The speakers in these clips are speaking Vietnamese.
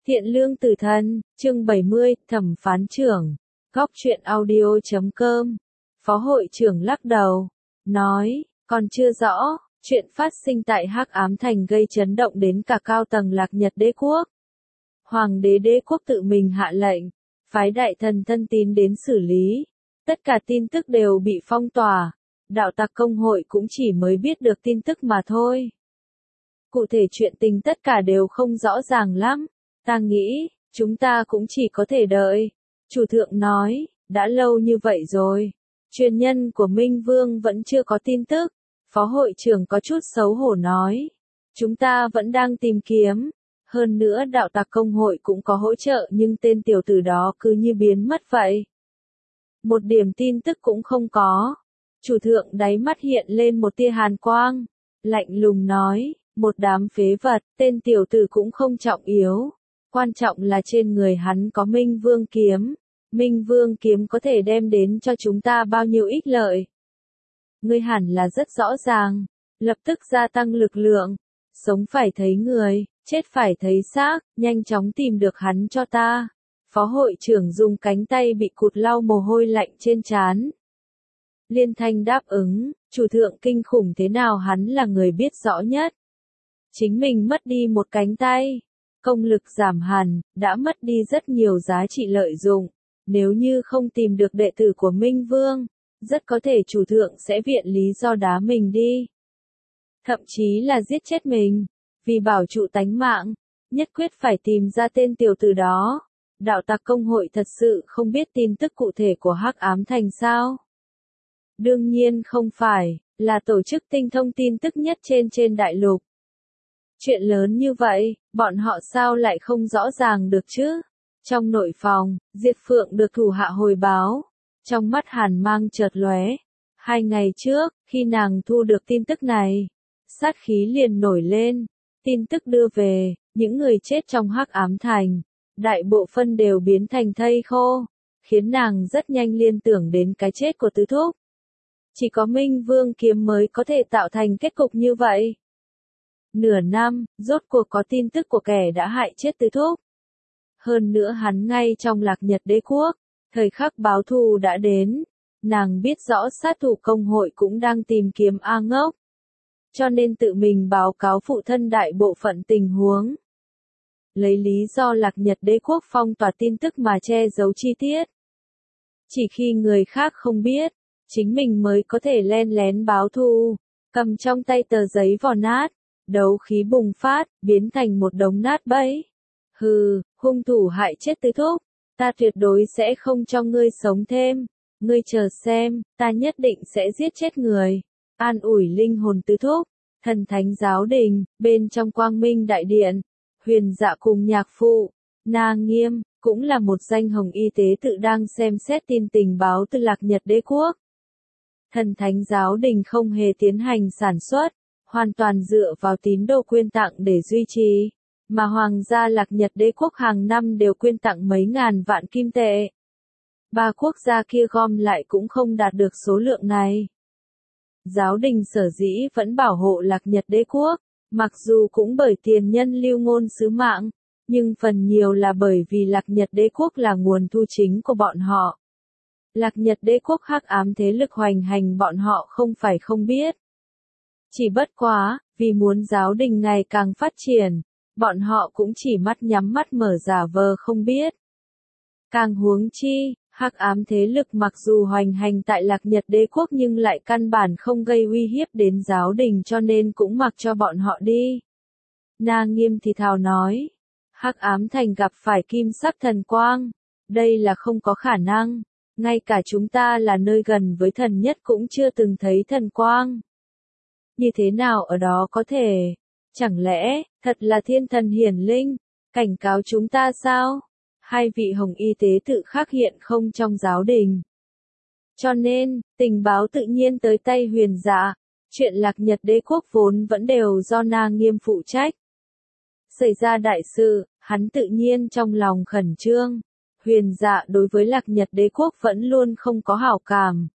Thiện lương tử thân, chương 70, thẩm phán trưởng. Góc truyện audio.com. Phó hội trưởng lắc đầu, nói, còn chưa rõ, chuyện phát sinh tại Hắc Ám Thành gây chấn động đến cả cao tầng Lạc Nhật Đế quốc. Hoàng đế Đế quốc tự mình hạ lệnh, phái đại thần thân tín đến xử lý. Tất cả tin tức đều bị phong tỏa. Đạo tặc công hội cũng chỉ mới biết được tin tức mà thôi. Cụ thể chuyện tình tất cả đều không rõ ràng lắm. Ta nghĩ, chúng ta cũng chỉ có thể đợi. Chủ thượng nói, đã lâu như vậy rồi. Truyền nhân của Minh Vương vẫn chưa có tin tức. Phó hội trưởng có chút xấu hổ nói. Chúng ta vẫn đang tìm kiếm. Hơn nữa đạo tặc công hội cũng có hỗ trợ nhưng tên tiểu tử đó cứ như biến mất vậy. Một điểm tin tức cũng không có. Chủ thượng đáy mắt hiện lên một tia hàn quang. Lạnh lùng nói, một đám phế vật, tên tiểu tử cũng không trọng yếu. Quan trọng là trên người hắn có Minh Vương kiếm. Minh Vương kiếm có thể đem đến cho chúng ta bao nhiêu ích lợi. Ngươi hẳn là rất rõ ràng. Lập tức gia tăng lực lượng. Sống phải thấy người, chết phải thấy xác, nhanh chóng tìm được hắn cho ta. Phó hội trưởng dùng cánh tay bị cụt lau mồ hôi lạnh trên trán. Liên Thanh đáp ứng, chủ thượng kinh khủng thế nào hắn là người biết rõ nhất. Chính mình mất đi một cánh tay. Công lực giảm hẳn, đã mất đi rất nhiều giá trị lợi dụng. Nếu như không tìm được đệ tử của Minh Vương, rất có thể chủ thượng sẽ viện lý do đá mình đi. Thậm chí là giết chết mình. Vì bảo trụ tánh mạng, nhất quyết phải tìm ra tên tiểu tử đó. Đạo tặc công hội thật sự không biết tin tức cụ thể của Hắc Ám Thành sao? Đương nhiên không phải, là tổ chức tinh thông tin tức nhất trên đại lục. Chuyện lớn như vậy, bọn họ sao lại không rõ ràng được chứ? Trong nội phòng, Diệp Phượng được thủ hạ hồi báo. Trong mắt hàn mang chợt lóe. 2 ngày trước, khi nàng thu được tin tức này, sát khí liền nổi lên. Tin tức đưa về, những người chết trong Hắc Ám Thành, đại bộ phân đều biến thành thây khô, khiến nàng rất nhanh liên tưởng đến cái chết của tứ thúc. Chỉ có Minh Vương kiếm mới có thể tạo thành kết cục như vậy. Nửa năm, rốt cuộc có tin tức của kẻ đã hại chết tứ thúc. Hơn nữa hắn ngay trong Lạc Nhật Đế quốc, thời khắc báo thù đã đến. Nàng biết rõ sát thủ công hội cũng đang tìm kiếm A Ngốc. Cho nên tự mình báo cáo phụ thân đại bộ phận tình huống. Lấy lý do Lạc Nhật Đế quốc phong tỏa tin tức mà che giấu chi tiết. Chỉ khi người khác không biết, chính mình mới có thể len lén báo thù. Cầm trong tay tờ giấy vò nát, đấu khí bùng phát, biến thành một đống nát bấy. Hừ, hung thủ hại chết tứ thúc, ta tuyệt đối sẽ không cho ngươi sống thêm. Ngươi chờ xem, ta nhất định sẽ giết chết người. An ủi linh hồn tứ thúc. Thần thánh giáo đình, bên trong quang minh đại điện, Huyền Dạ cùng nhạc phụ, Na Nghiêm, cũng là một danh hồng y tế tự đang xem xét tin tình báo từ Lạc Nhật Đế quốc. Thần thánh giáo đình không hề tiến hành sản xuất, hoàn toàn dựa vào tín đồ quyên tặng để duy trì, mà hoàng gia Lạc Nhật Đế quốc hàng năm đều quyên tặng mấy ngàn vạn kim tệ. 3 quốc gia kia gom lại cũng không đạt được số lượng này. Giáo đình sở dĩ vẫn bảo hộ Lạc Nhật Đế quốc, mặc dù cũng bởi tiền nhân lưu ngôn sứ mạng, nhưng phần nhiều là bởi vì Lạc Nhật Đế quốc là nguồn thu chính của bọn họ. Lạc Nhật Đế quốc hắc ám thế lực hoành hành bọn họ không phải không biết. Chỉ bất quá, vì muốn giáo đình ngày càng phát triển, bọn họ cũng chỉ mắt nhắm mắt mở giả vờ không biết. Càng huống chi, hắc ám thế lực mặc dù hoành hành tại Lạc Nhật Đế quốc nhưng lại căn bản không gây uy hiếp đến giáo đình cho nên cũng mặc cho bọn họ đi. Na Nghiêm thì thào nói, Hắc Ám Thành gặp phải kim sắc thần quang, đây là không có khả năng, ngay cả chúng ta là nơi gần với thần nhất cũng chưa từng thấy thần quang. Như thế nào ở đó có thể? Chẳng lẽ, thật là thiên thần hiển linh, cảnh cáo chúng ta sao? 2 vị hồng y tế tự khắc hiện không trong giáo đình. Cho nên, tình báo tự nhiên tới tay Huyền Dạ, chuyện Lạc Nhật Đế quốc vốn vẫn đều do Na Nghiêm phụ trách. Xảy ra đại sự, hắn tự nhiên trong lòng khẩn trương. Huyền Dạ đối với Lạc Nhật Đế quốc vẫn luôn không có hảo cảm.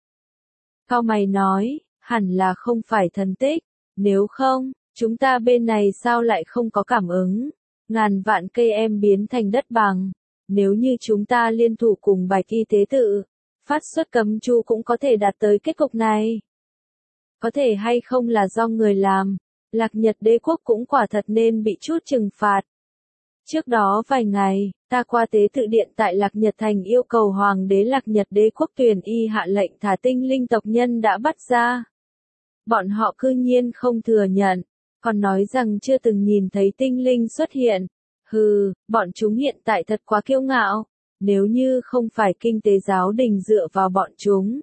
Cao mày nói, hẳn là không phải thần tích, nếu không, chúng ta bên này sao lại không có cảm ứng. ngàn vạn cây em biến thành đất bằng. Nếu như chúng ta liên thủ cùng Bạch Y tế tự, phát xuất cấm chú cũng có thể đạt tới kết cục này. Có thể hay không là do người làm, Lạc Nhật đế quốc cũng quả thật nên bị chút trừng phạt. Trước đó vài ngày, ta qua tế tự điện tại Lạc Nhật Thành yêu cầu Hoàng đế Lạc Nhật đế quốc Tuyền Y hạ lệnh thả tinh linh tộc nhân đã bắt ra. Bọn họ cư nhiên không thừa nhận, còn nói rằng chưa từng nhìn thấy tinh linh xuất hiện. Hừ, bọn chúng hiện tại thật quá kiêu ngạo, nếu như không phải kinh tế giáo đình dựa vào bọn chúng.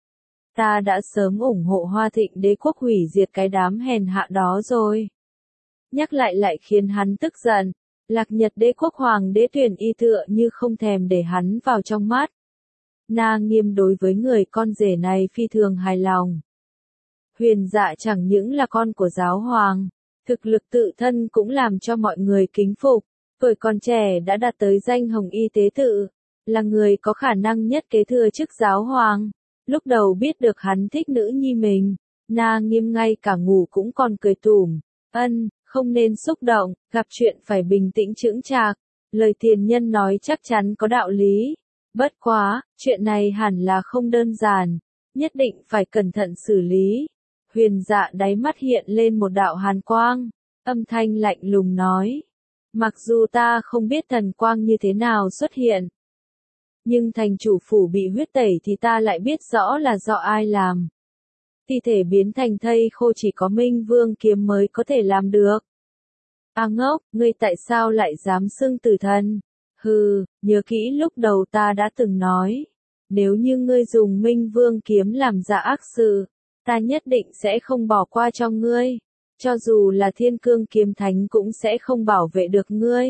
Ta đã sớm ủng hộ Hoa Thịnh đế quốc hủy diệt cái đám hèn hạ đó rồi. Nhắc lại khiến hắn tức giận. Lạc Nhật đế quốc hoàng đế Tuyền Y tựa như không thèm để hắn vào trong mắt. Na Nghiêm đối với người con rể này phi thường hài lòng. Huyền Dạ chẳng những là con của giáo hoàng, thực lực tự thân cũng làm cho mọi người kính phục. Tuổi còn trẻ đã đạt tới danh Hồng Y tế tự, là người có khả năng nhất kế thừa chức giáo hoàng. Lúc đầu biết được hắn thích nữ nhi mình, Na Nghiêm ngay cả ngủ cũng còn cười tủm. Không nên xúc động, gặp chuyện phải bình tĩnh chững chạc. Lời tiền nhân nói chắc chắn có đạo lý. Bất quá, chuyện này hẳn là không đơn giản, nhất định phải cẩn thận xử lý. Huyền Dạ đáy mắt hiện lên một đạo hàn quang, âm thanh lạnh lùng nói. Mặc dù ta không biết thần quang như thế nào xuất hiện, nhưng thành chủ phủ bị huyết tẩy thì ta lại biết rõ là do ai làm. Thi thể biến thành thây khô chỉ có Minh Vương kiếm mới có thể làm được. A ngốc, ngươi tại sao lại dám xưng tử thần? Hừ, nhớ kỹ lúc đầu ta đã từng nói. Nếu như ngươi dùng Minh Vương kiếm làm ra ác sự, ta nhất định sẽ không bỏ qua cho ngươi. Cho dù là Thiên Cương Kiếm Thánh cũng sẽ không bảo vệ được ngươi.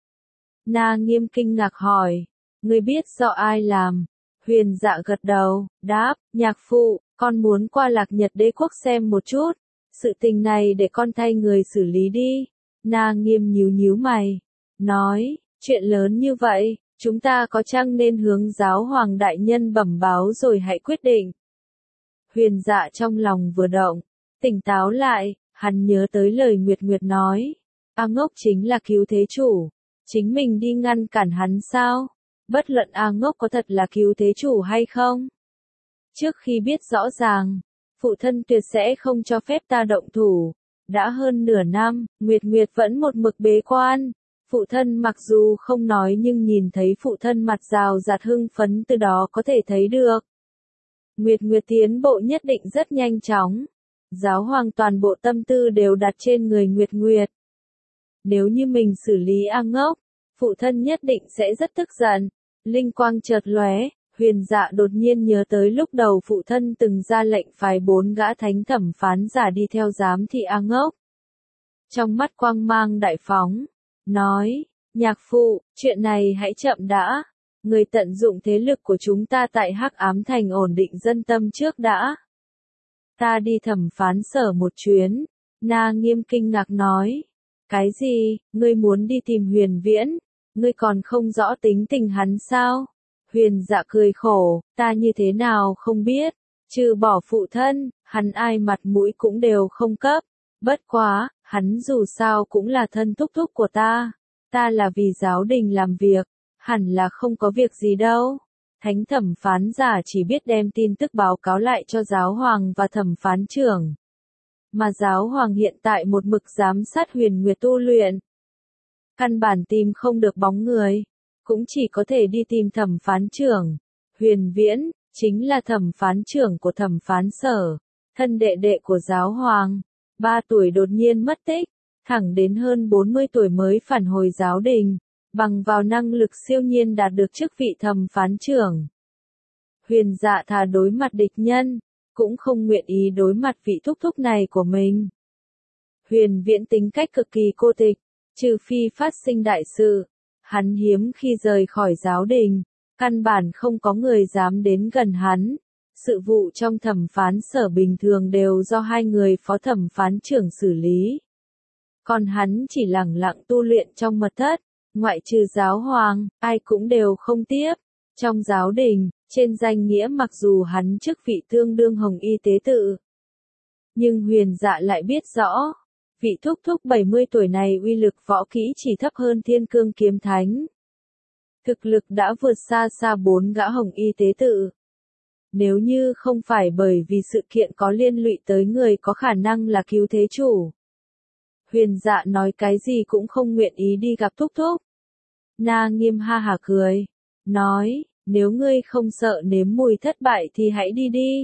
Na Nghiêm kinh ngạc hỏi. Ngươi biết do ai làm? Huyền Dạ gật đầu, đáp, nhạc phụ, con muốn qua Lạc Nhật đế quốc xem một chút. Sự tình này để con thay người xử lý đi. Na Nghiêm nhíu mày, nói, chuyện lớn như vậy, chúng ta có chăng nên hướng giáo hoàng đại nhân bẩm báo rồi hãy quyết định. Huyền Dạ trong lòng vừa động, tỉnh táo lại, hắn nhớ tới lời Nguyệt Nguyệt nói. A Ngốc chính là cứu thế chủ, chính mình đi ngăn cản hắn sao? Bất luận A Ngốc có thật là cứu thế chủ hay không? Trước khi biết rõ ràng, phụ thân tuyệt sẽ không cho phép ta động thủ. Đã hơn nửa năm, Nguyệt Nguyệt vẫn một mực bế quan. Phụ thân mặc dù không nói nhưng nhìn thấy phụ thân mặt rào rạt hưng phấn từ đó có thể thấy được. Nguyệt Nguyệt tiến bộ nhất định rất nhanh chóng. Giáo hoàng toàn bộ tâm tư đều đặt trên người Nguyệt Nguyệt. Nếu như mình xử lý A Ngốc, phụ thân nhất định sẽ rất tức giận. Linh quang chợt lóe, Huyền Dạ đột nhiên nhớ tới lúc đầu phụ thân từng ra lệnh phái 4 gã thánh thẩm phán giả đi theo giám thị A Ngốc. Trong mắt quang mang đại phóng, nói, nhạc phụ, chuyện này hãy chậm đã. Người tận dụng thế lực của chúng ta tại Hắc Ám Thành ổn định dân tâm trước đã. Ta đi thẩm phán sở một chuyến. Na Nghiêm kinh ngạc nói. Cái gì, ngươi muốn đi tìm Huyền Viễn? Ngươi còn không rõ tính tình hắn sao? Huyền Dạ cười khổ, ta như thế nào không biết, trừ bỏ phụ thân, hắn ai mặt mũi cũng đều không cấp. Bất quá, hắn dù sao cũng là thân thúc thúc của ta. Ta là vì giáo đình làm việc, hẳn là không có việc gì đâu. Thánh thẩm phán giả chỉ biết đem tin tức báo cáo lại cho giáo hoàng và thẩm phán trưởng. Mà giáo hoàng hiện tại một mực giám sát Huyền Nguyệt tu luyện. Căn bản tìm không được bóng người, cũng chỉ có thể đi tìm thẩm phán trưởng. Huyền Viễn, chính là thẩm phán trưởng của thẩm phán sở, thân đệ đệ của giáo hoàng. 3 tuổi đột nhiên mất tích, thẳng đến hơn 40 tuổi mới phản hồi giáo đình, bằng vào năng lực siêu nhiên đạt được chức vị thẩm phán trưởng. Huyền Dạ thà đối mặt địch nhân, cũng không nguyện ý đối mặt vị thúc thúc này của mình. Huyền Viễn tính cách cực kỳ cô tịch, trừ phi phát sinh đại sự, hắn hiếm khi rời khỏi giáo đình, căn bản không có người dám đến gần hắn. Sự vụ trong thẩm phán sở bình thường đều do 2 người phó thẩm phán trưởng xử lý. Còn hắn chỉ lẳng lặng tu luyện trong mật thất, ngoại trừ giáo hoàng, ai cũng đều không tiếp. Trong giáo đình, trên danh nghĩa mặc dù hắn chức vị tương đương Hồng Y tế tự, nhưng Huyền Dạ lại biết rõ, Vị thúc thúc 70 tuổi này uy lực võ kỹ chỉ thấp hơn Thiên Cương Kiếm Thánh. Thực lực đã vượt xa xa 4 gã hồng y tế tự. Nếu như không phải bởi vì sự kiện có liên lụy tới người có khả năng là cứu thế chủ, Huyền Dạ nói cái gì cũng không nguyện ý đi gặp thúc thúc. Na Nghiêm ha hả cười, nói, nếu ngươi không sợ nếm mùi thất bại thì hãy đi đi.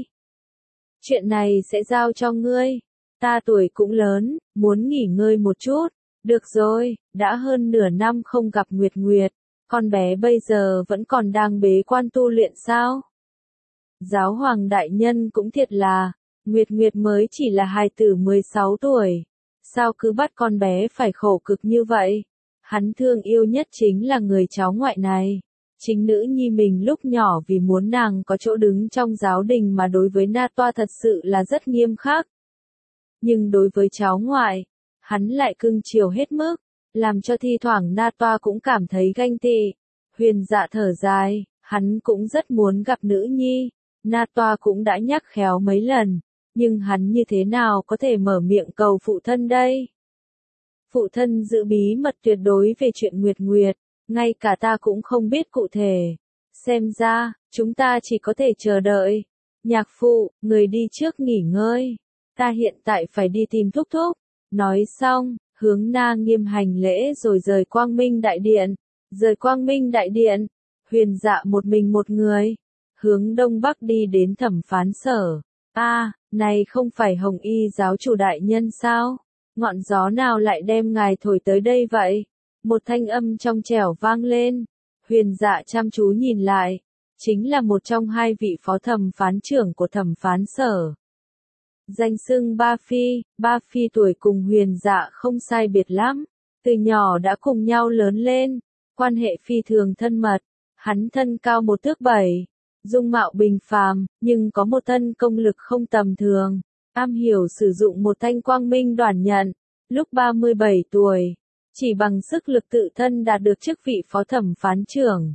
Chuyện này sẽ giao cho ngươi. Ta tuổi cũng lớn, muốn nghỉ ngơi một chút. Được rồi, đã hơn nửa năm không gặp Nguyệt Nguyệt, con bé bây giờ vẫn còn đang bế quan tu luyện sao? Giáo hoàng đại nhân cũng thiệt là, Nguyệt Nguyệt mới chỉ là hài tử 16 tuổi. Sao cứ bắt con bé phải khổ cực như vậy? Hắn thương yêu nhất chính là người cháu ngoại này. Chính nữ nhi mình lúc nhỏ vì muốn nàng có chỗ đứng trong giáo đình mà đối với Na Toa thật sự là rất nghiêm khắc. Nhưng đối với cháu ngoại, hắn lại cưng chiều hết mức, làm cho thi thoảng Na Toa cũng cảm thấy ganh tị. Huyền Dạ thở dài, hắn cũng rất muốn gặp nữ nhi, Na Toa cũng đã nhắc khéo mấy lần, nhưng hắn như thế nào có thể mở miệng cầu phụ thân đây? Phụ thân giữ bí mật tuyệt đối về chuyện Nguyệt Nguyệt, ngay cả ta cũng không biết cụ thể. Xem ra, chúng ta chỉ có thể chờ đợi. Nhạc phụ, người đi trước nghỉ ngơi. Ta hiện tại phải đi tìm thúc thúc. Nói xong, hướng Na Nghiêm hành lễ rồi rời Quang Minh Đại Điện. Rời Quang Minh Đại Điện, Huyền Dạ một mình một người, hướng đông bắc đi đến thẩm phán sở. Này không phải Hồng Y giáo chủ đại nhân sao? Ngọn gió nào lại đem ngài thổi tới đây vậy? Một thanh âm trong trẻo vang lên. Huyền Dạ chăm chú nhìn lại, chính là một trong hai vị phó thẩm phán trưởng của thẩm phán sở. Danh xưng Ba Phi tuổi cùng Huyền Dạ không sai biệt lắm, từ nhỏ đã cùng nhau lớn lên, quan hệ phi thường thân mật. Hắn thân cao 1 thước 7, dung mạo bình phàm, nhưng có một thân công lực không tầm thường, am hiểu sử dụng một thanh quang minh đoản nhận. Lúc 37 tuổi, chỉ bằng sức lực tự thân đạt được chức vị phó thẩm phán trưởng.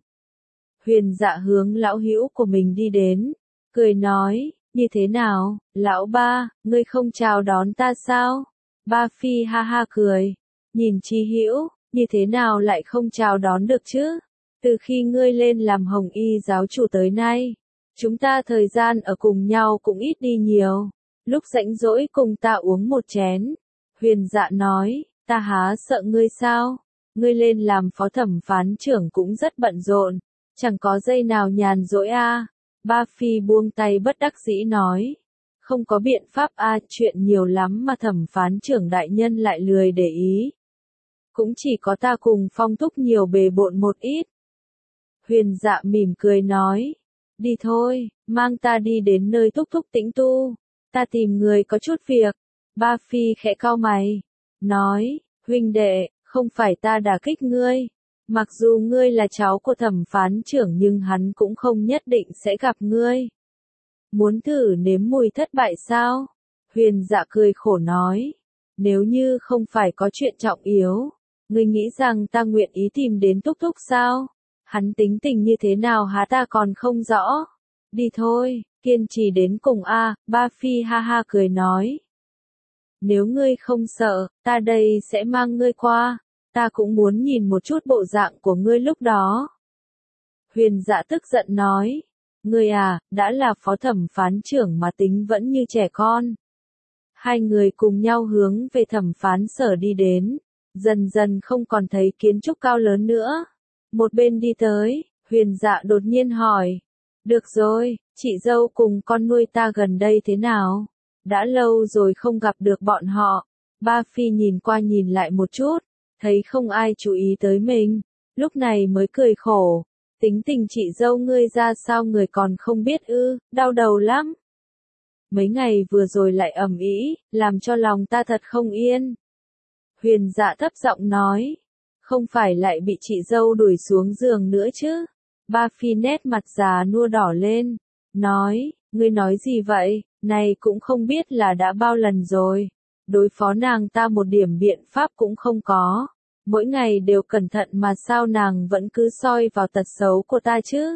Huyền Dạ hướng lão hữu của mình đi đến, cười nói, như thế nào, lão ba, ngươi không chào đón ta sao? Ba Phi ha ha cười, nhìn Chi Hữu, như thế nào lại không chào đón được chứ? Từ khi ngươi lên làm Hồng Y giáo chủ tới nay, chúng ta thời gian ở cùng nhau cũng ít đi nhiều. Lúc rảnh rỗi cùng ta uống một chén. Huyền Dạ nói, ta há sợ ngươi sao? Ngươi lên làm phó thẩm phán trưởng cũng rất bận rộn, chẳng có giây nào nhàn rỗi a. Ba Phi buông tay bất đắc dĩ nói, không có biện pháp a, chuyện nhiều lắm mà thẩm phán trưởng đại nhân lại lười để ý. Cũng chỉ có ta cùng Phong thúc nhiều bề bộn một ít. Huyền Dạ mỉm cười nói, đi thôi, mang ta đi đến nơi thúc thúc tĩnh tu, ta tìm người có chút việc. Ba Phi khẽ cau mày, nói, huynh đệ, không phải ta đả kích ngươi. Mặc dù ngươi là cháu của thẩm phán trưởng nhưng hắn cũng không nhất định sẽ gặp ngươi. Muốn thử nếm mùi thất bại sao? Huyền Dạ cười khổ nói, nếu như không phải có chuyện trọng yếu, ngươi nghĩ rằng ta nguyện ý tìm đến thúc thúc sao? Hắn tính tình như thế nào há ta còn không rõ. Đi thôi, kiên trì đến cùng a. Ba Phi ha ha cười nói. Nếu ngươi không sợ, ta đây sẽ mang ngươi qua. Ta cũng muốn nhìn một chút bộ dạng của ngươi lúc đó. Huyền Dạ tức giận nói. Ngươi à, đã là phó thẩm phán trưởng mà tính vẫn như trẻ con. Hai người cùng nhau hướng về thẩm phán sở đi đến. Dần dần không còn thấy kiến trúc cao lớn nữa. Một bên đi tới, Huyền Dạ đột nhiên hỏi. Được rồi, chị dâu cùng con nuôi ta gần đây thế nào? Đã lâu rồi không gặp được bọn họ. Ba Phi nhìn qua nhìn lại một chút, thấy không ai chú ý tới mình, lúc này mới cười khổ. Tính tình chị dâu ngươi ra sao người còn không biết ư, đau đầu lắm. Mấy ngày vừa rồi lại ầm ĩ, làm cho lòng ta thật không yên. Huyền Dạ thấp giọng nói, không phải lại bị chị dâu đuổi xuống giường nữa chứ? Ba Phi nét mặt già nua đỏ lên, nói, ngươi nói gì vậy, này cũng không biết là đã bao lần rồi. Đối phó nàng ta một điểm biện pháp cũng không có. Mỗi ngày đều cẩn thận mà sao nàng vẫn cứ soi vào tật xấu của ta chứ?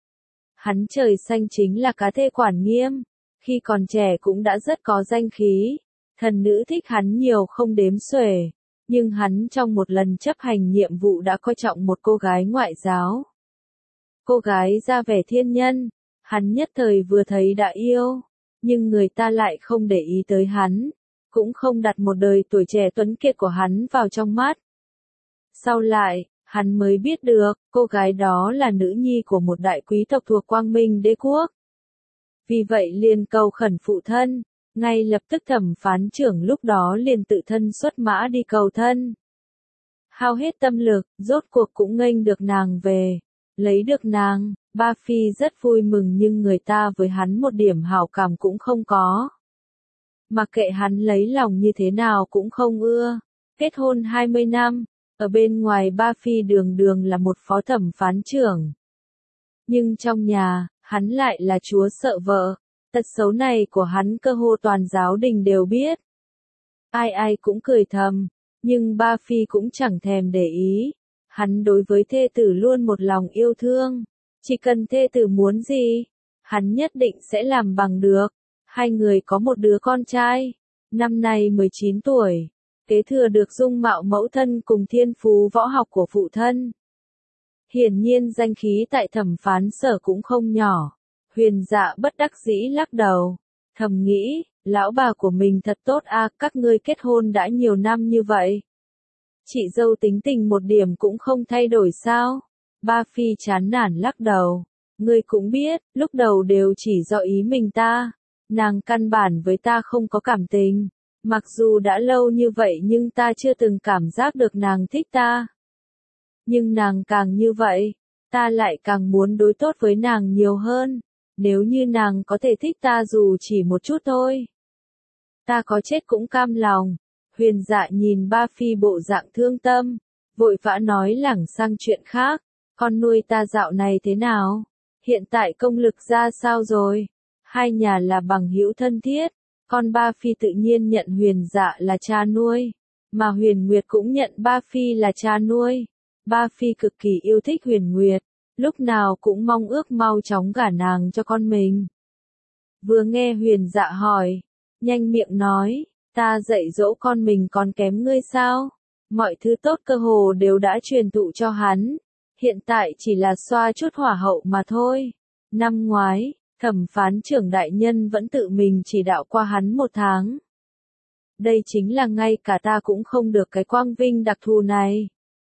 Hắn trời xanh chính là cá thê quản nghiêm, khi còn trẻ cũng đã rất có danh khí, Thần nữ thích hắn nhiều không đếm xuể, nhưng hắn trong một lần chấp hành nhiệm vụ đã coi trọng một cô gái ngoại giáo. Cô gái ra vẻ thiên nhân, hắn nhất thời vừa thấy đã yêu, nhưng người ta lại không để ý tới hắn, cũng không đặt một đời tuổi trẻ tuấn kiệt của hắn vào trong mắt. Sau lại, hắn mới biết được, cô gái đó là nữ nhi của một đại quý tộc thuộc Quang Minh Đế quốc. Vì vậy liền cầu khẩn phụ thân, ngay lập tức thẩm phán trưởng lúc đó liền tự thân xuất mã đi cầu thân. Hao hết tâm lực, rốt cuộc cũng nghênh được nàng về, lấy được nàng, Ba Phi rất vui mừng nhưng người ta với hắn một điểm hảo cảm cũng không có. Mặc kệ hắn lấy lòng như thế nào cũng không ưa, kết hôn 20 năm, ở bên ngoài Ba Phi đường đường là một phó thẩm phán trưởng. Nhưng trong nhà, hắn lại là chúa sợ vợ, tật xấu này của hắn cơ hồ toàn giáo đình đều biết. Ai ai cũng cười thầm, nhưng Ba Phi cũng chẳng thèm để ý, hắn đối với thê tử luôn một lòng yêu thương, chỉ cần thê tử muốn gì, hắn nhất định sẽ làm bằng được. Hai người có một đứa con trai, năm nay 19 tuổi, kế thừa được dung mạo mẫu thân cùng thiên phú võ học của phụ thân. Hiển nhiên danh khí tại thẩm phán sở cũng không nhỏ. Huyền Dạ bất đắc dĩ lắc đầu, thầm nghĩ, lão bà của mình thật tốt a, các ngươi kết hôn đã nhiều năm như vậy. Chị dâu tính tình một điểm cũng không thay đổi sao? Ba Phi chán nản lắc đầu, ngươi cũng biết, lúc đầu đều chỉ do ý mình ta, nàng căn bản với ta không có cảm tình, mặc dù đã lâu như vậy nhưng ta chưa từng cảm giác được nàng thích ta. Nhưng nàng càng như vậy, ta lại càng muốn đối tốt với nàng nhiều hơn. Nếu như nàng có thể thích ta dù chỉ một chút thôi, ta có chết cũng cam lòng. Huyền Dạ nhìn Ba Phi bộ dạng thương tâm, vội vã nói lảng sang chuyện khác, con nuôi ta dạo này thế nào? Hiện tại công lực ra sao rồi? Hai nhà là bằng hữu thân thiết, con Ba Phi tự nhiên nhận Huyền Dạ là cha nuôi, mà Huyền Nguyệt cũng nhận Ba Phi là cha nuôi. Ba Phi cực kỳ yêu thích Huyền Nguyệt, lúc nào cũng mong ước mau chóng gả nàng cho con mình. Vừa nghe Huyền Dạ hỏi, nhanh miệng nói, ta dạy dỗ con mình còn kém ngươi sao? Mọi thứ tốt cơ hồ đều đã truyền thụ cho hắn, hiện tại chỉ là xoa chút hỏa hậu mà thôi. Năm ngoái, thẩm phán trưởng đại nhân vẫn tự mình chỉ đạo qua hắn 1 tháng. Đây chính là ngay cả ta cũng không được cái quang vinh đặc thù này.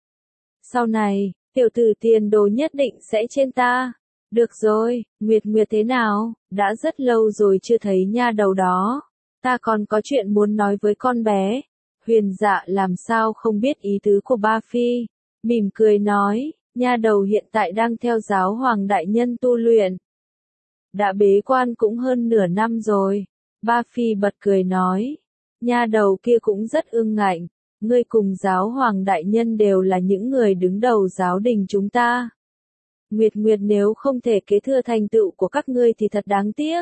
Sau này, tiểu tử tiền đồ nhất định sẽ trên ta. Được rồi, Nguyệt Nguyệt thế nào, đã rất lâu rồi chưa thấy nha đầu đó. Ta còn có chuyện muốn nói với con bé. Huyền Dạ làm sao không biết ý tứ của Ba Phi, mỉm cười nói, nha đầu hiện tại đang theo giáo hoàng đại nhân tu luyện. Đã bế quan cũng hơn nửa năm rồi. Ba Phi bật cười nói, nha đầu kia cũng rất ương ngạnh. Ngươi cùng giáo hoàng đại nhân đều là những người đứng đầu giáo đình chúng ta. Nguyệt Nguyệt nếu không thể kế thừa thành tựu của các ngươi thì thật đáng tiếc.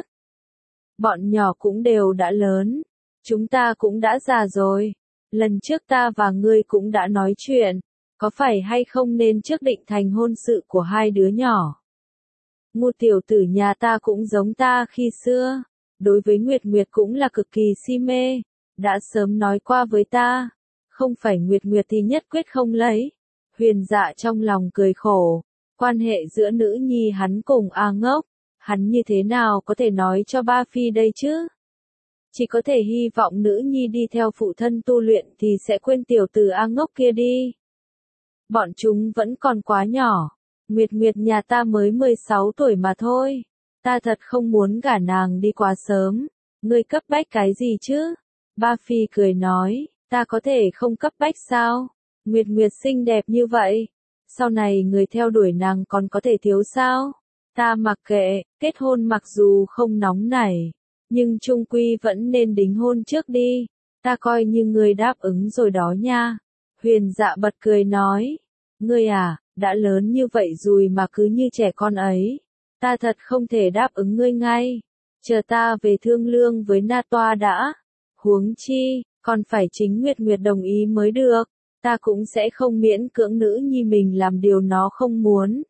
Bọn nhỏ cũng đều đã lớn, chúng ta cũng đã già rồi. Lần trước ta và ngươi cũng đã nói chuyện, có phải hay không nên trước định thành hôn sự của hai đứa nhỏ. Ngu tiểu tử nhà ta cũng giống ta khi xưa, đối với Nguyệt Nguyệt cũng là cực kỳ si mê, đã sớm nói qua với ta. Không phải Nguyệt Nguyệt thì nhất quyết không lấy. Huyền Dạ trong lòng cười khổ, quan hệ giữa nữ nhi hắn cùng A Ngốc, hắn như thế nào có thể nói cho Ba Phi đây chứ? Chỉ có thể hy vọng nữ nhi đi theo phụ thân tu luyện thì sẽ quên tiểu tử A Ngốc kia đi. Bọn chúng vẫn còn quá nhỏ, Nguyệt Nguyệt nhà ta mới 16 tuổi mà thôi, ta thật không muốn gả nàng đi quá sớm, ngươi cấp bách cái gì chứ? Ba Phi cười nói, ta có thể không cấp bách sao? Nguyệt Nguyệt xinh đẹp như vậy, sau này người theo đuổi nàng còn có thể thiếu sao? Ta mặc kệ, kết hôn mặc dù không nóng nảy, nhưng chung quy vẫn nên đính hôn trước đi, ta coi như ngươi đáp ứng rồi đó nha. Huyền Dạ bật cười nói, ngươi à, đã lớn như vậy rồi mà cứ như trẻ con ấy, ta thật không thể đáp ứng ngươi ngay, chờ ta về thương lượng với Na Toa đã, huống chi, còn phải chính Nguyệt Nguyệt đồng ý mới được, ta cũng sẽ không miễn cưỡng nữ nhi mình làm điều nó không muốn.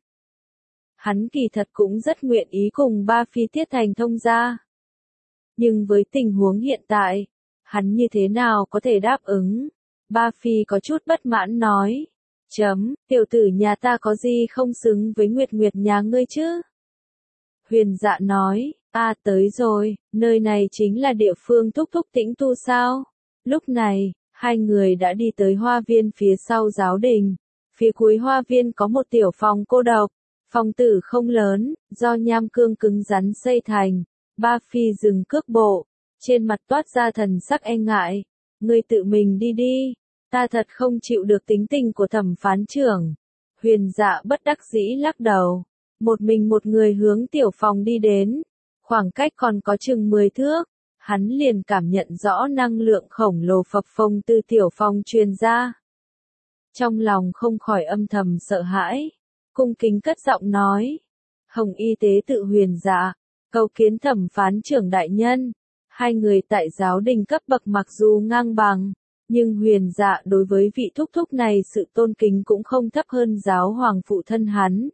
Hắn kỳ thật cũng rất nguyện ý cùng Ba Phi thiết thành thông gia. Nhưng với tình huống hiện tại, Hắn như thế nào có thể đáp ứng? Ba Phi có chút bất mãn nói. Tiểu tử nhà ta có gì không xứng với Nguyệt Nguyệt nhà ngươi chứ? Huyền Dạ nói, tới rồi, nơi này chính là địa phương thúc thúc tĩnh tu sao? Lúc này, hai người đã đi tới hoa viên phía sau giáo đình. Phía cuối hoa viên có một tiểu phòng cô độc. Phòng tử không lớn, do nham cương cứng rắn xây thành. Ba Phi dừng cước bộ, trên mặt toát ra thần sắc e ngại. Ngươi tự mình đi đi, ta thật không chịu được tính tình của thẩm phán trưởng. Huyền Dạ bất đắc dĩ lắc đầu. Một mình một người hướng tiểu phòng đi đến. Khoảng cách còn có chừng 10 thước. Hắn liền cảm nhận rõ năng lượng khổng lồ phập phồng từ tiểu phòng truyền ra. Trong lòng không khỏi âm thầm sợ hãi. Cung kính cất giọng nói. Hồng y tế tự Huyền Dạ, cầu kiến thẩm phán trưởng đại nhân. Hai người tại giáo đình cấp bậc mặc dù ngang bằng, nhưng Huyền Dạ đối với vị thúc thúc này sự tôn kính cũng không thấp hơn giáo hoàng phụ thân hắn.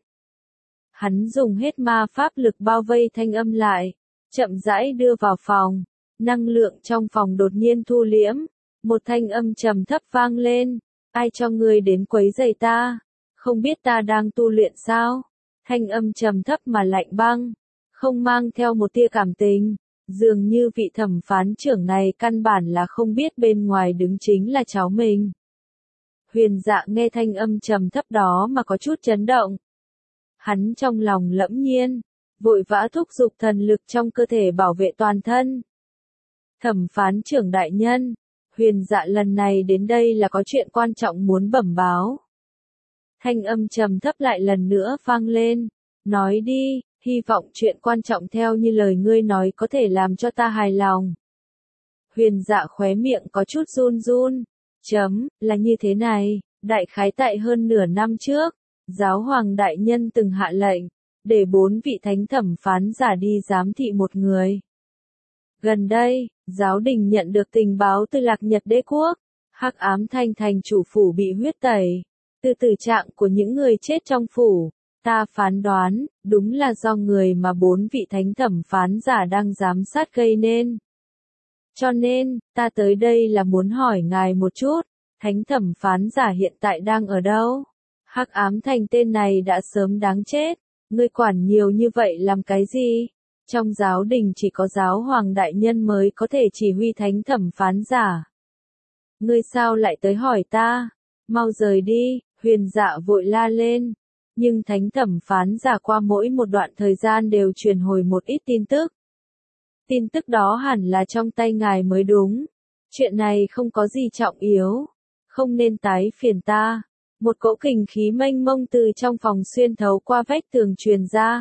Hắn dùng hết ma pháp lực bao vây thanh âm lại, chậm rãi đưa vào phòng. Năng lượng trong phòng đột nhiên thu liễm, một thanh âm trầm thấp vang lên. Ai cho ngươi đến quấy rầy ta? Không biết ta đang tu luyện sao? Thanh âm trầm thấp mà lạnh băng, không mang theo một tia cảm tình. Dường như vị thẩm phán trưởng này căn bản là không biết bên ngoài đứng chính là cháu mình. Huyền Dạ nghe thanh âm trầm thấp đó mà có chút chấn động. Hắn trong lòng lẫm nhiên, vội vã thúc giục thần lực trong cơ thể bảo vệ toàn thân. Thẩm phán trưởng đại nhân, Huyền Dạ lần này đến đây là có chuyện quan trọng muốn bẩm báo. Thanh âm trầm thấp lại lần nữa vang lên. Nói đi, hy vọng chuyện quan trọng theo như lời ngươi nói có thể làm cho ta hài lòng. Huyền Dạ khóe miệng có chút run run. Là như thế này, đại khái tại hơn nửa năm trước, giáo hoàng đại nhân từng hạ lệnh, để 4 vị thánh thẩm phán giả đi giám thị một người. Gần đây, giáo đình nhận được tình báo từ Lạc Nhật Đế quốc, Hắc Ám Thành thành chủ phủ bị huyết tẩy. Từ tử trạng của những người chết trong phủ, ta phán đoán, đúng là do người mà 4 vị thánh thẩm phán giả đang giám sát gây nên. Cho nên, ta tới đây là muốn hỏi ngài một chút, thánh thẩm phán giả hiện tại đang ở đâu? Hắc Ám Thành tên này đã sớm đáng chết, ngươi quản nhiều như vậy làm cái gì? Trong giáo đình chỉ có giáo hoàng đại nhân mới có thể chỉ huy thánh thẩm phán giả. Ngươi sao lại tới hỏi ta? Mau rời đi, Huyền Dạ vội la lên. Nhưng thánh thẩm phán giả qua mỗi một đoạn thời gian đều truyền hồi một ít tin tức. Tin tức đó hẳn là trong tay ngài mới đúng. Chuyện này không có gì trọng yếu. Không nên tái phiền ta. Một cỗ kình khí mênh mông từ trong phòng xuyên thấu qua vách tường truyền ra.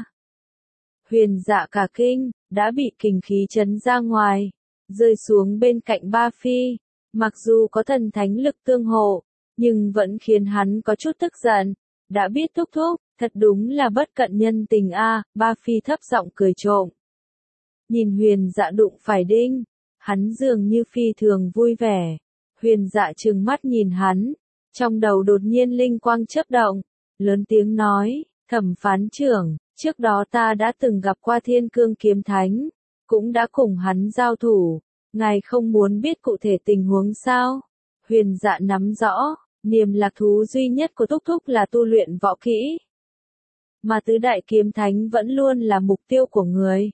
Huyền Dạ cả kinh, đã bị kình khí chấn ra ngoài, rơi xuống bên cạnh Ba Phi. Mặc dù có thần thánh lực tương hộ, nhưng vẫn khiến hắn có chút tức giận. Đã biết thúc thúc, thật đúng là bất cận nhân tình a. Ba Phi thấp giọng cười trộm. Nhìn Huyền Dạ đụng phải đinh, hắn dường như phi thường vui vẻ. Huyền Dạ trừng mắt nhìn hắn, trong đầu đột nhiên linh quang chớp động, lớn tiếng nói, thẩm phán trưởng, trước đó ta đã từng gặp qua Thiên Cương Kiếm Thánh, cũng đã cùng hắn giao thủ, ngài không muốn biết cụ thể tình huống sao? Huyền Dạ nắm rõ, niềm lạc thú duy nhất của thúc thúc là tu luyện võ kỹ. Mà tứ đại kiếm thánh vẫn luôn là mục tiêu của người.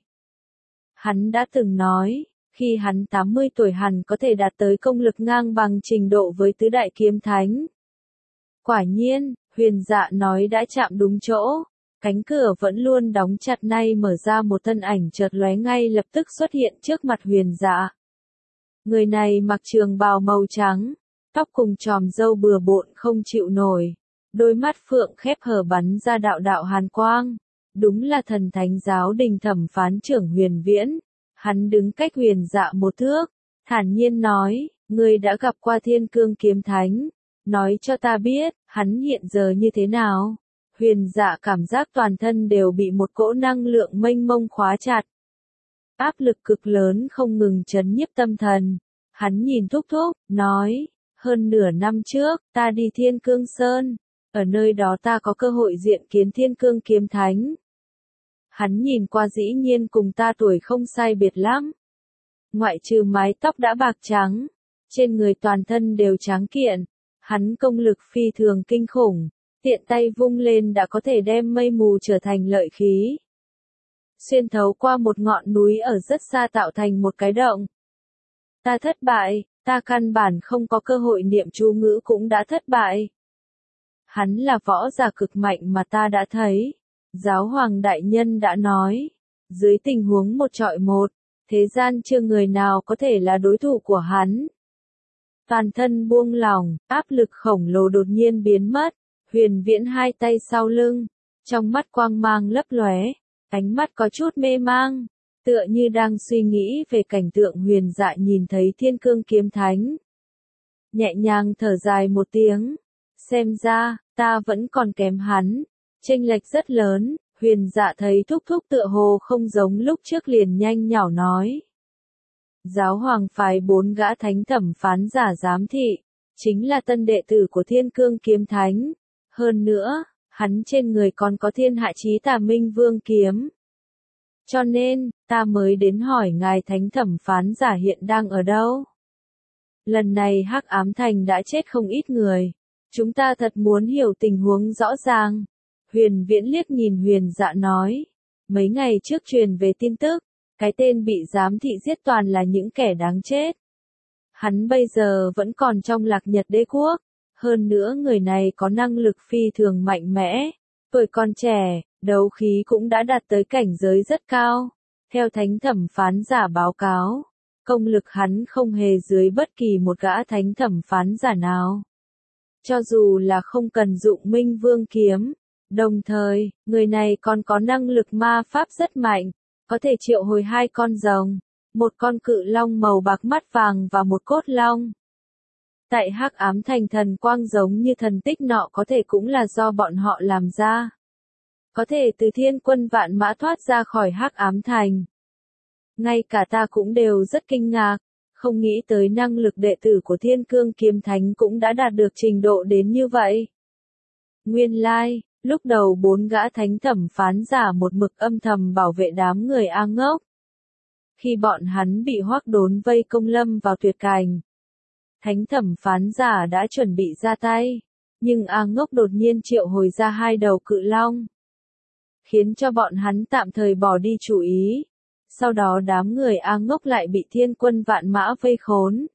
Hắn đã từng nói, khi hắn 80 tuổi hẳn có thể đạt tới công lực ngang bằng trình độ với tứ đại kiếm thánh. Quả nhiên, Huyền Dạ nói đã chạm đúng chỗ. Cánh cửa vẫn luôn đóng chặt nay mở ra một thân ảnh chợt lóe ngay lập tức xuất hiện trước mặt Huyền Dạ. Người này mặc trường bào màu trắng, tóc cùng chòm râu bừa bộn không chịu nổi, đôi mắt phượng khép hờ bắn ra đạo đạo hàn quang. Đúng là thần thánh giáo đình thẩm phán trưởng Huyền Viễn. Hắn đứng cách Huyền Dạ một thước, thản nhiên nói, ngươi đã gặp qua Thiên Cương Kiếm Thánh, nói cho ta biết, hắn hiện giờ như thế nào? Huyền Dạ cảm giác toàn thân đều bị một cỗ năng lượng mênh mông khóa chặt. Áp lực cực lớn không ngừng chấn nhiếp tâm thần. Hắn nhìn thúc thúc, nói, hơn nửa năm trước, ta đi Thiên Cương Sơn. Ở nơi đó ta có cơ hội diện kiến Thiên Cương Kiếm Thánh. Hắn nhìn qua dĩ nhiên cùng ta tuổi không sai biệt lắm. ngoại trừ mái tóc đã bạc trắng, trên người toàn thân đều tráng kiện, hắn công lực phi thường kinh khủng, tiện tay vung lên đã có thể đem mây mù trở thành lợi khí. Xuyên thấu qua một ngọn núi ở rất xa tạo thành một cái động. Ta thất bại, ta căn bản không có cơ hội niệm chú ngữ cũng đã thất bại. Hắn là võ giả cực mạnh mà ta đã thấy. Giáo hoàng đại nhân đã nói, dưới tình huống một trọi một, thế gian chưa người nào có thể là đối thủ của hắn. Toàn thân buông lỏng, áp lực khổng lồ đột nhiên biến mất, Huyền Viễn hai tay sau lưng, trong mắt quang mang lấp lóe, ánh mắt có chút mê mang, tựa như đang suy nghĩ về cảnh tượng Huyền Dạ nhìn thấy Thiên Cương Kiếm Thánh. Nhẹ nhàng thở dài một tiếng, xem ra, ta vẫn còn kém hắn, chênh lệch rất lớn. Huyền Dạ thấy thúc thúc tựa hồ không giống lúc trước liền nhanh nhảu nói. Giáo hoàng phái 4 gã thánh thẩm phán giả giám thị, chính là tân đệ tử của Thiên Cương Kiếm Thánh. Hơn nữa, hắn trên người còn có thiên hạ chí tà minh vương kiếm. Cho nên, ta mới đến hỏi ngài thánh thẩm phán giả hiện đang ở đâu. Lần này Hắc Ám Thành đã chết không ít người. Chúng ta thật muốn hiểu tình huống rõ ràng. Huyền Viễn liếc nhìn Huyền Dạ nói. Mấy ngày trước truyền về tin tức, cái tên bị giám thị giết toàn là những kẻ đáng chết. Hắn bây giờ vẫn còn trong Lạc Nhật Đế Quốc. Hơn nữa người này có năng lực phi thường mạnh mẽ. Tuổi còn trẻ, đấu khí cũng đã đạt tới cảnh giới rất cao. Theo thánh thẩm phán giả báo cáo, công lực hắn không hề dưới bất kỳ một gã thánh thẩm phán giả nào. Cho dù là không cần dụng Minh Vương kiếm, đồng thời, người này còn có năng lực ma pháp rất mạnh, có thể triệu hồi 2 con rồng, một con cự long màu bạc mắt vàng và một cốt long. Tại Hắc Ám Thành thần quang giống như thần tích nọ có thể cũng là do bọn họ làm ra. Có thể từ thiên quân vạn mã thoát ra khỏi Hắc Ám Thành. Ngay cả ta cũng đều rất kinh ngạc, không nghĩ tới năng lực đệ tử của Thiên Cương Kiếm Thánh cũng đã đạt được trình độ đến như vậy. Nguyên lai, lúc đầu 4 gã thánh thẩm phán giả một mực âm thầm bảo vệ đám người A Ngốc. Khi bọn hắn bị Hoắc Đốn vây công lâm vào tuyệt cảnh, thánh thẩm phán giả đã chuẩn bị ra tay, nhưng A Ngốc đột nhiên triệu hồi ra 2 đầu cự long, khiến cho bọn hắn tạm thời bỏ đi chủ ý. Sau đó đám người A Ngốc lại bị thiên quân vạn mã vây khốn.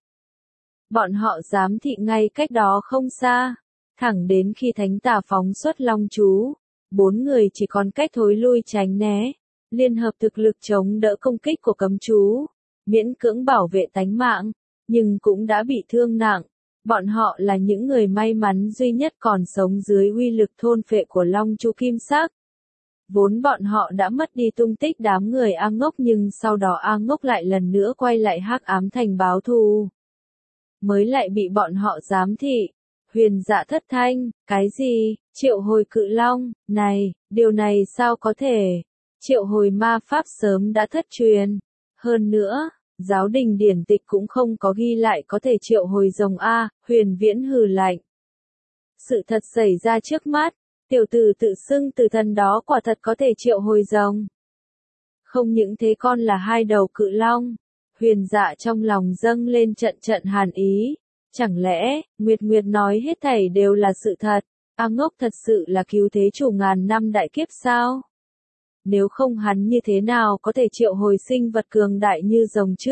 Bọn họ giám thị ngay cách đó không xa, thẳng đến khi thánh tà phóng xuất long chú, 4 người chỉ còn cách thối lui tránh né, liên hợp thực lực chống đỡ công kích của cấm chú, miễn cưỡng bảo vệ tánh mạng, nhưng cũng đã bị thương nặng. Bọn họ là những người may mắn duy nhất còn sống dưới uy lực thôn phệ của long chú kim sắc. Vốn bọn họ đã mất đi tung tích đám người A Ngốc nhưng sau đó A Ngốc lại lần nữa quay lại Hắc Ám Thành báo thù. Mới lại bị bọn họ giám thị. Huyền Dạ thất thanh, cái gì, triệu hồi cự long, này, điều này sao có thể, triệu hồi ma pháp sớm đã thất truyền. Hơn nữa, giáo đình điển tịch cũng không có ghi lại có thể triệu hồi rồng A, Huyền Viễn hừ lạnh. Sự thật xảy ra trước mắt. Tiểu tử tự xưng từ thần đó quả thật có thể triệu hồi rồng. Không những thế con là 2 đầu cự long. Huyền Dạ trong lòng dâng lên trận trận hàn ý. Chẳng lẽ, Nguyệt Nguyệt nói hết thảy đều là sự thật, A Ngốc thật sự là cứu thế chủ ngàn năm đại kiếp sao? Nếu không hắn như thế nào có thể triệu hồi sinh vật cường đại như rồng chứ?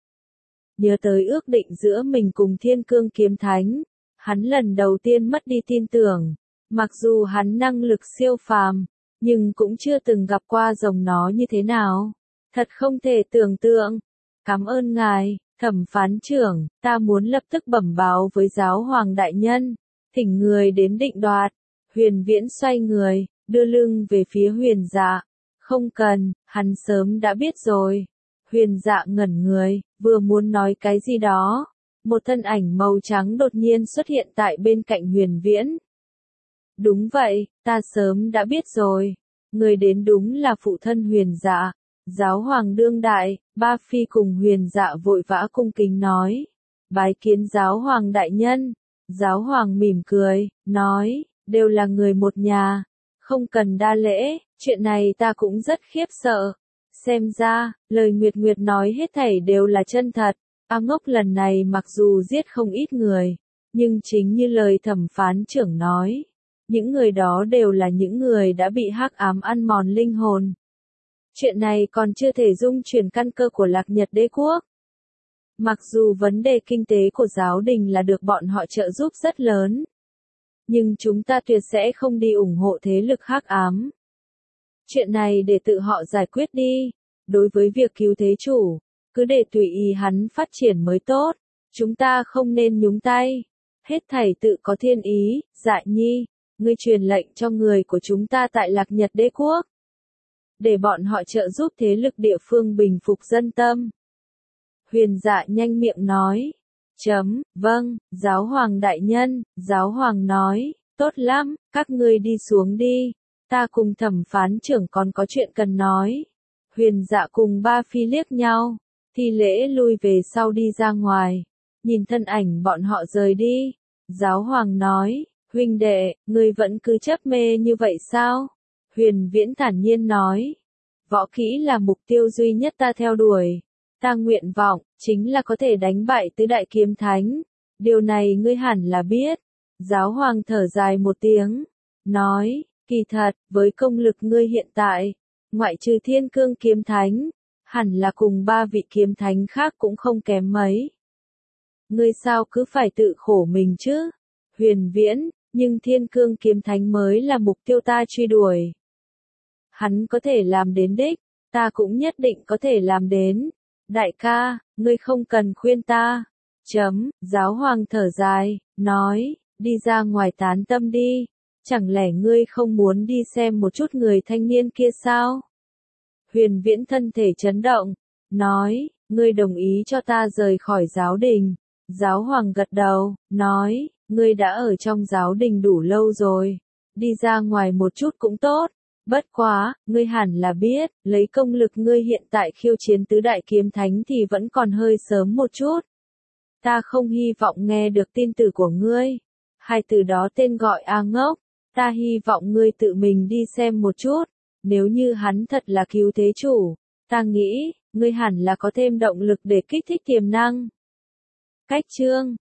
Nhớ tới ước định giữa mình cùng Thiên Cương Kiếm Thánh, hắn lần đầu tiên mất đi tin tưởng. Mặc dù hắn năng lực siêu phàm, nhưng cũng chưa từng gặp qua rồng nó như thế nào. Thật không thể tưởng tượng. Cảm ơn ngài, thẩm phán trưởng, ta muốn lập tức bẩm báo với giáo hoàng đại nhân, thỉnh người đến định đoạt. Huyền Viễn xoay người, đưa lưng về phía Huyền Dạ. Không cần, hắn sớm đã biết rồi. Huyền Dạ ngẩn người, vừa muốn nói cái gì đó. Một thân ảnh màu trắng đột nhiên xuất hiện tại bên cạnh Huyền Viễn. Đúng vậy, ta sớm đã biết rồi. Người đến đúng là phụ thân Huyền Dạ. Giáo hoàng đương đại, Ba Phi cùng Huyền Dạ vội vã cung kính nói. Bái kiến giáo hoàng đại nhân. Giáo hoàng mỉm cười, nói, đều là người một nhà. Không cần đa lễ, chuyện này ta cũng rất khiếp sợ. Xem ra, lời Nguyệt Nguyệt nói hết thảy đều là chân thật. A Ngốc lần này mặc dù giết không ít người, nhưng chính như lời thẩm phán trưởng nói, những người đó đều là những người đã bị hắc ám ăn mòn linh hồn. Chuyện này còn chưa thể dung chuyển căn cơ của Lạc Nhật Đế quốc. Mặc dù vấn đề kinh tế của giáo đình là được bọn họ trợ giúp rất lớn, nhưng chúng ta tuyệt sẽ không đi ủng hộ thế lực hắc ám. Chuyện này để tự họ giải quyết đi. Đối với việc cứu thế chủ, cứ để tùy ý hắn phát triển mới tốt. Chúng ta không nên nhúng tay. Hết thảy tự có thiên ý. Dạ Nhi, ngươi truyền lệnh cho người của chúng ta tại Lạc Nhật Đế quốc, để bọn họ trợ giúp thế lực địa phương bình phục dân tâm. Huyền Dạ nhanh miệng nói. Vâng, giáo hoàng đại nhân. Giáo hoàng nói, tốt lắm, các ngươi đi xuống đi. Ta cùng thẩm phán trưởng còn có chuyện cần nói. Huyền Dạ cùng Ba Phi liếc nhau, thi lễ lui về sau đi ra ngoài, nhìn thân ảnh bọn họ rời đi. Giáo hoàng nói, huynh đệ, ngươi vẫn cứ chấp mê như vậy sao? Huyền Viễn thản nhiên nói, võ kỹ là mục tiêu duy nhất ta theo đuổi. Ta nguyện vọng, chính là có thể đánh bại tứ đại kiếm thánh. Điều này ngươi hẳn là biết. Giáo hoàng thở dài một tiếng, nói, kỳ thật, với công lực ngươi hiện tại, ngoại trừ Thiên Cương kiếm thánh, hẳn là cùng ba vị kiếm thánh khác cũng không kém mấy. Ngươi sao cứ phải tự khổ mình chứ? Huyền Viễn, nhưng Thiên Cương kiếm thánh mới là mục tiêu ta truy đuổi. Hắn có thể làm đến đích, ta cũng nhất định có thể làm đến. Đại ca, ngươi không cần khuyên ta. Giáo hoàng thở dài, nói, đi ra ngoài tán tâm đi. Chẳng lẽ ngươi không muốn đi xem một chút người thanh niên kia sao? Huyền Viễn thân thể chấn động, nói, ngươi đồng ý cho ta rời khỏi giáo đình. Giáo hoàng gật đầu, nói, ngươi đã ở trong giáo đình đủ lâu rồi. Đi ra ngoài một chút cũng tốt. Bất quá, ngươi hẳn là biết, lấy công lực ngươi hiện tại khiêu chiến tứ đại kiếm thánh thì vẫn còn hơi sớm một chút. Ta không hy vọng nghe được tin tử của ngươi. Hai từ đó tên gọi A Ngốc. Ta hy vọng ngươi tự mình đi xem một chút. Nếu như hắn thật là cứu thế chủ, ta nghĩ, ngươi hẳn là có thêm động lực để kích thích tiềm năng. Cách chương